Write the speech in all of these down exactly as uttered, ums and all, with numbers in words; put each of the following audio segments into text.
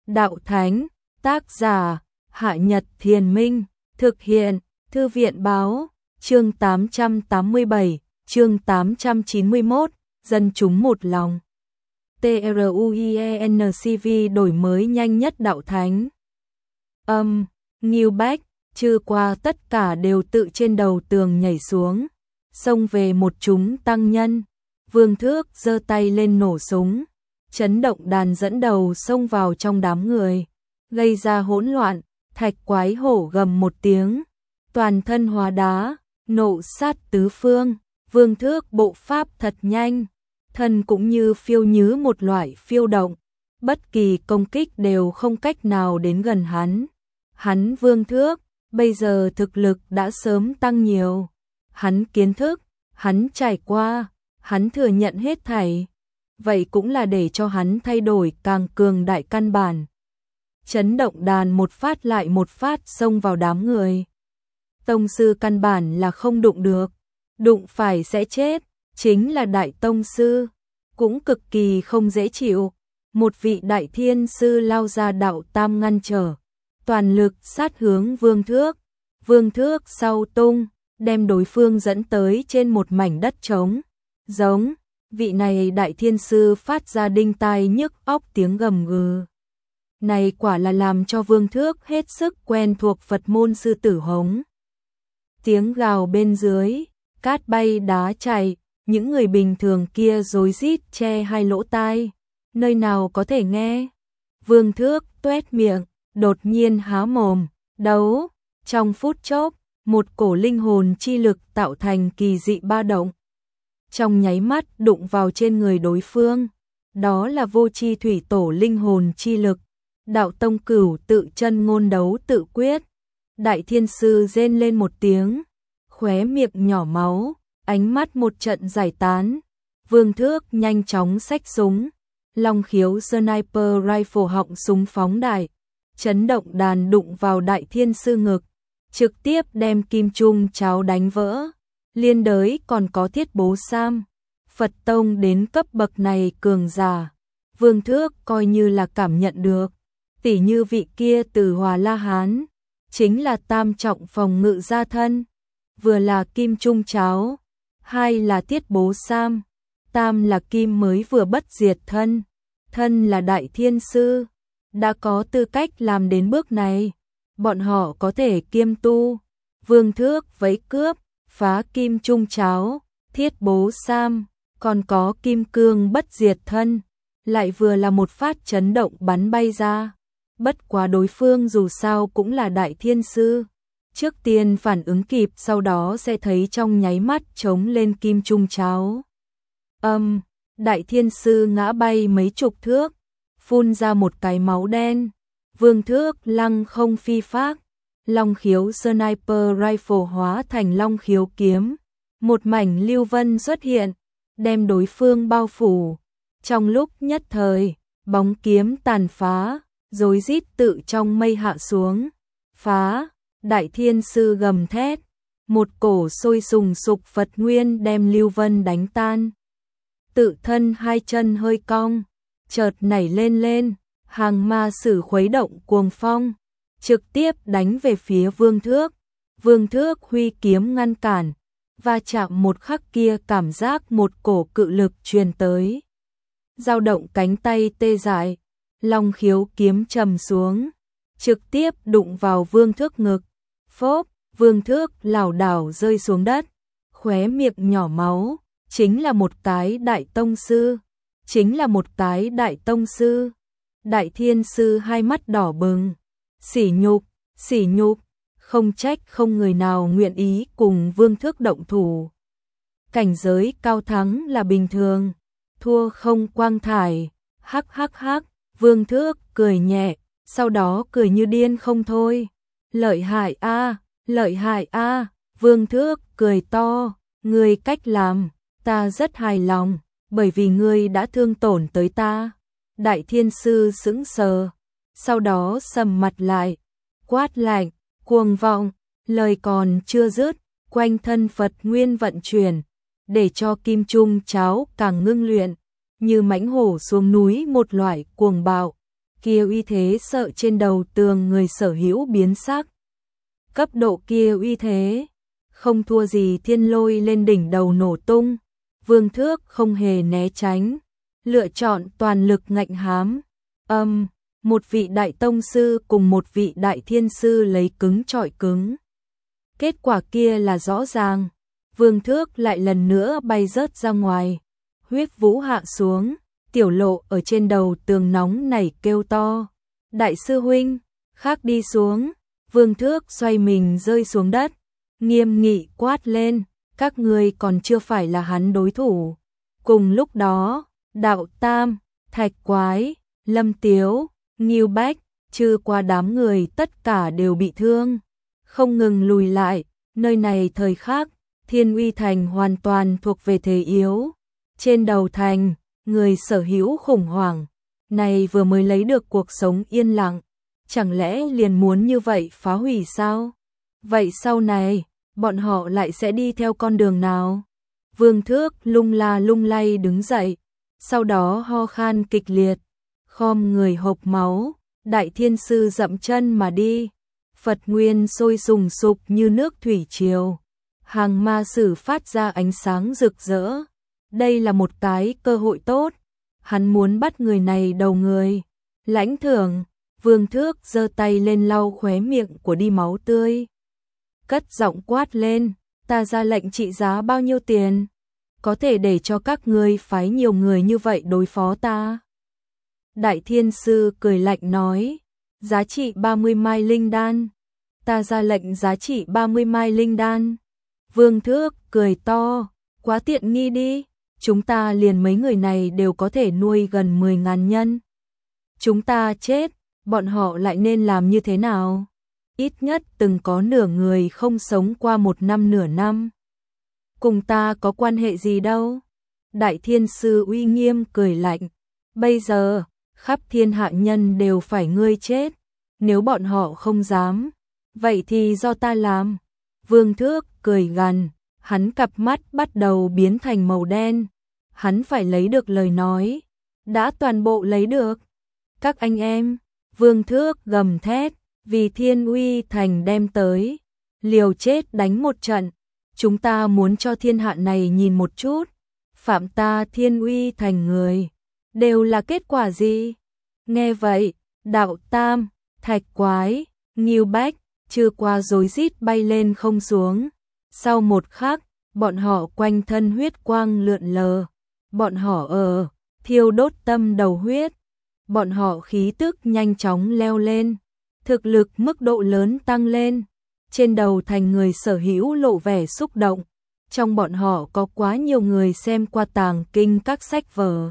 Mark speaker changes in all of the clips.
Speaker 1: Đạo Thánh, tác giả, Hạ Nhật Thiền Minh, thực hiện, Thư viện Báo, chương tám trăm tám mươi bảy, chương tám trăm chín mươi mốt, dân chúng một lòng. TRUIENCV đổi mới nhanh nhất Đạo Thánh. Âm, Nghiêu Bách, trừ qua tất cả đều tự trên đầu tường nhảy xuống, xông về một chúng tăng nhân. Vương Thước giơ tay lên nổ súng, chấn động đàn dẫn đầu xông vào trong đám người, gây ra hỗn loạn. Thạch Quái hổ gầm một tiếng, toàn thân hóa đá, nộ sát tứ phương. Vương Thước bộ pháp thật nhanh, thân cũng như phiêu nhứ một loại phiêu động, bất kỳ công kích đều không cách nào đến gần hắn. Hắn Vương Thước, bây giờ thực lực đã sớm tăng nhiều. Hắn kiến thức, hắn trải qua, hắn thừa nhận hết thảy. Vậy cũng là để cho hắn thay đổi càng cường đại căn bản. Chấn động đàn một phát lại một phát xông vào đám người. Tông sư căn bản là không đụng được, đụng phải sẽ chết, chính là đại tông sư, cũng cực kỳ không dễ chịu. Một vị đại thiên sư lao ra đạo tam ngăn trở, toàn lực sát hướng Vương Thước. Vương Thước sau tung, đem đối phương dẫn tới trên một mảnh đất trống. Giống, vị này đại thiên sư phát ra đinh tai nhức óc tiếng gầm gừ. Này quả là làm cho Vương Thước hết sức quen thuộc Phật môn sư tử hống. Tiếng gào bên dưới, cát bay đá chạy, những người bình thường kia rối rít che hai lỗ tai, nơi nào có thể nghe. Vương Thước tuét miệng, đột nhiên há mồm, đấu. Trong phút chốc, một cổ linh hồn chi lực tạo thành kỳ dị ba động. Trong nháy mắt đụng vào trên người đối phương, đó là vô chi thủy tổ linh hồn chi lực. Đạo tông cửu tự chân ngôn đấu tự quyết. Đại thiên sư rên lên một tiếng, khóe miệng nhỏ máu, ánh mắt một trận giải tán. Vương Thước nhanh chóng xách súng, long khiếu sniper rifle họng súng phóng đại, chấn động đàn đụng vào đại thiên sư ngực, trực tiếp đem kim trung cháo đánh vỡ. Liên đới còn có thiết bố sam, Phật tông đến cấp bậc này cường giả, Vương Thước coi như là cảm nhận được. Tỷ như vị kia từ Hòa La Hán, chính là tam trọng phòng ngự gia thân, vừa là kim trung cháo, hai là thiết bố sam, tam là kim mới vừa bất diệt thân, thân là đại thiên sư, đã có tư cách làm đến bước này. Bọn họ có thể kiêm tu. Vương Thước vẫy cướp, phá kim trung cháo, thiết bố sam, còn có kim cương bất diệt thân, lại vừa là một phát chấn động bắn bay ra. Bất quá đối phương dù sao cũng là đại thiên sư, trước tiên phản ứng kịp, sau đó sẽ thấy trong nháy mắt chống lên kim trung cháo. Âm, đại thiên sư ngã bay mấy chục thước, phun ra một cái máu đen. Vương Thước lăng không phi phác, long khiếu sniper rifle hóa thành long khiếu kiếm, một mảnh lưu vân xuất hiện, đem đối phương bao phủ. Trong lúc nhất thời, bóng kiếm tàn phá, rối rít tự trong mây hạ xuống, phá. Đại thiên sư gầm thét, một cổ sôi sùng sục Phật nguyên đem lưu vân đánh tan. Tự thân hai chân hơi cong, chợt nảy lên lên, hàng ma sử khuấy động cuồng phong, trực tiếp đánh về phía Vương Thước. Vương Thước huy kiếm ngăn cản, va chạm một khắc kia cảm giác một cổ cự lực truyền tới, dao động cánh tay tê dại. Long khiếu kiếm trầm xuống, trực tiếp đụng vào Vương Thước ngực. Phốp, Vương Thước lảo đảo rơi xuống đất, khóe miệng nhỏ máu. Chính là một cái đại tông sư, chính là một cái đại tông sư. Đại thiên sư hai mắt đỏ bừng, sỉ nhục, sỉ nhục, không trách không người nào nguyện ý cùng Vương Thước động thủ. Cảnh giới cao thắng là bình thường, thua không quang thải. Hắc hắc hắc, Vương Thước cười nhẹ, sau đó cười như điên không thôi. Lợi hại a, lợi hại a. Vương Thước cười to, ngươi cách làm, ta rất hài lòng, bởi vì ngươi đã thương tổn tới ta. Đại thiên sư sững sờ, sau đó sầm mặt lại, quát lạnh, cuồng vọng. Lời còn chưa dứt, quanh thân Phật nguyên vận chuyển, để cho kim trung cháo càng ngưng luyện, như mãnh hổ xuống núi một loại cuồng bạo. kia uy thế sợ trên đầu tường người sở hữu biến sắc. Cấp độ kia uy thế, không thua gì thiên lôi lên đỉnh đầu nổ tung. Vương Thước không hề né tránh, lựa chọn toàn lực ngạnh hám. Âm, um, một vị đại tông sư cùng một vị đại thiên sư lấy cứng chọi cứng. Kết quả kia là rõ ràng, Vương Thước lại lần nữa bay rớt ra ngoài. Huyết vũ hạ xuống, Tiểu Lộ ở trên đầu tường nóng nảy kêu to. Đại sư huynh, khác đi xuống. Vương Thước xoay mình rơi xuống đất, nghiêm nghị quát lên, các ngươi còn chưa phải là hắn đối thủ. Cùng lúc đó, Đạo Tam, Thạch Quái, Lâm Tiếu, Ngưu Bách, trừ qua đám người tất cả đều bị thương, không ngừng lùi lại. Nơi này thời khắc, Thiên Uy Thành hoàn toàn thuộc về thế yếu. Trên đầu thành, người sở hữu khủng hoảng, này vừa mới lấy được cuộc sống yên lặng, chẳng lẽ liền muốn như vậy phá hủy sao? Vậy sau này, bọn họ lại sẽ đi theo con đường nào? Vương Thước lung la lung lay đứng dậy, sau đó ho khan kịch liệt, khom người hộc máu. Đại thiên sư dậm chân mà đi, Phật nguyên sôi sùng sục như nước thủy triều, hàng ma sử phát ra ánh sáng rực rỡ. Đây là một cái cơ hội tốt, hắn muốn bắt người này đầu người. Lãnh thưởng. Vương Thước giơ tay lên lau khóe miệng của đi máu tươi, cất giọng quát lên, ta ra lệnh trị giá bao nhiêu tiền, có thể để cho các ngươi phái nhiều người như vậy đối phó ta? Đại thiên sư cười lạnh nói, giá trị ba mươi mai linh đan. Ta ra lệnh giá trị ba mươi mai linh đan. Vương Thước cười to, quá tiện nghi đi, chúng ta liền mấy người này đều có thể nuôi gần mười ngàn nhân. Chúng ta chết, bọn họ lại nên làm như thế nào? Ít nhất từng có nửa người không sống qua một năm nửa năm. Cùng ta có quan hệ gì đâu? Đại thiên sư uy nghiêm cười lạnh, bây giờ, khắp thiên hạ nhân đều phải ngươi chết, nếu bọn họ không dám, vậy thì do ta làm. Vương Thước cười gằn, hắn cặp mắt bắt đầu biến thành màu đen, hắn phải lấy được lời nói, đã toàn bộ lấy được. Các anh em, Vương Thước gầm thét, vì Thiên Uy Thành đem tới, liều chết đánh một trận, chúng ta muốn cho thiên hạ này nhìn một chút, phạm ta Thiên Uy Thành người, đều là kết quả gì? Nghe vậy, Đạo Tam, Thạch Quái, Ngưu Bách, trừ qua rối rít bay lên không xuống. Sau một khắc, bọn họ quanh thân huyết quang lượn lờ, bọn họ ở thiêu đốt tâm đầu huyết, bọn họ khí tức nhanh chóng leo lên, thực lực mức độ lớn tăng lên. Trên đầu thành người sở hữu lộ vẻ xúc động, trong bọn họ có quá nhiều người xem qua tàng kinh các sách vở.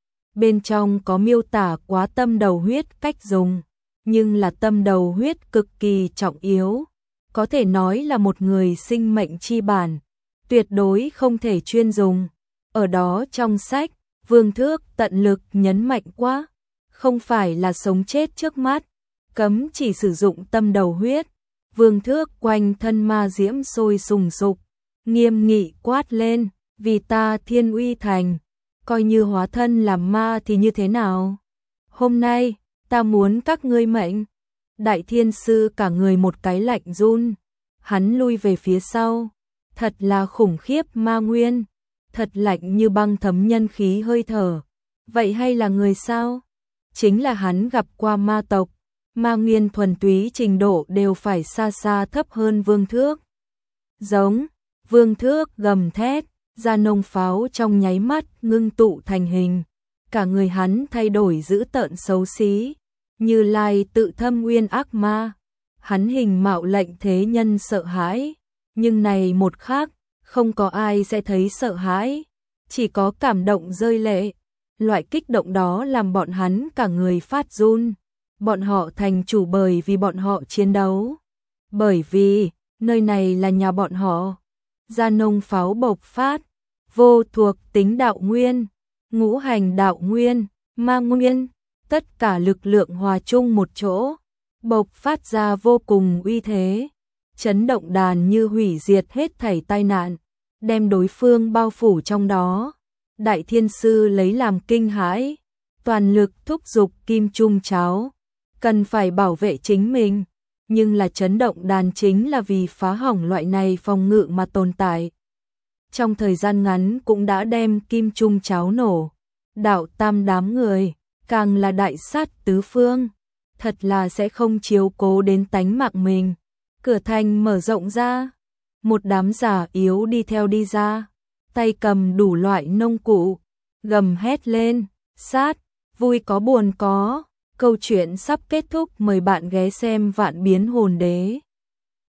Speaker 1: Bên trong có miêu tả quá tâm đầu huyết cách dùng, nhưng là tâm đầu huyết cực kỳ trọng yếu, có thể nói là một người sinh mệnh chi bản, tuyệt đối không thể chuyên dùng. Ở đó trong sách, Vương Thước tận lực nhấn mạnh quá, không phải là sống chết trước mắt, cấm chỉ sử dụng tâm đầu huyết. Vương Thước quanh thân ma diễm sôi sùng sục, nghiêm nghị quát lên, vì ta Thiên Uy Thành, coi như hóa thân làm ma thì như thế nào? Hôm nay, ta muốn các ngươi mệnh. Đại thiên sư cả người một cái lạnh run, hắn lui về phía sau, thật là khủng khiếp ma nguyên, thật lạnh như băng thấm nhân khí hơi thở. Vậy hay là người sao? Chính là hắn gặp qua ma tộc, ma nguyên thuần túy trình độ đều phải xa xa thấp hơn Vương Thước. Giống, Vương Thước gầm thét, ra nông pháo trong nháy mắt ngưng tụ thành hình, cả người hắn thay đổi dữ tợn xấu xí, Như Lai tự thâm uyên ác ma. Hắn hình mạo lệnh thế nhân sợ hãi, nhưng này một khắc, không có ai sẽ thấy sợ hãi, chỉ có cảm động rơi lệ. Loại kích động đó làm bọn hắn cả người phát run. Bọn họ thành chủ bởi vì bọn họ chiến đấu, bởi vì nơi này là nhà bọn họ. Gia nông pháo bộc phát, vô thuộc tính đạo nguyên, ngũ hành đạo nguyên, ma nguyên, tất cả lực lượng hòa chung một chỗ, bộc phát ra vô cùng uy thế, chấn động đàn như hủy diệt hết thảy tai nạn, đem đối phương bao phủ trong đó. Đại thiên sư lấy làm kinh hãi, toàn lực thúc giục Kim Trung Cháo, cần phải bảo vệ chính mình, nhưng là chấn động đàn chính là vì phá hỏng loại này phòng ngự mà tồn tại. Trong thời gian ngắn cũng đã đem Kim Trung Cháo nổ, Đạo Tam đám người, càng là đại sát tứ phương, thật là sẽ không chiếu cố đến tánh mạng mình. Cửa thành mở rộng ra, một đám giả yếu đi theo đi ra, tay cầm đủ loại nông cụ, gầm hét lên, sát, vui có buồn có. Câu chuyện sắp kết thúc, mời bạn ghé xem Vạn Biến Hồn Đế.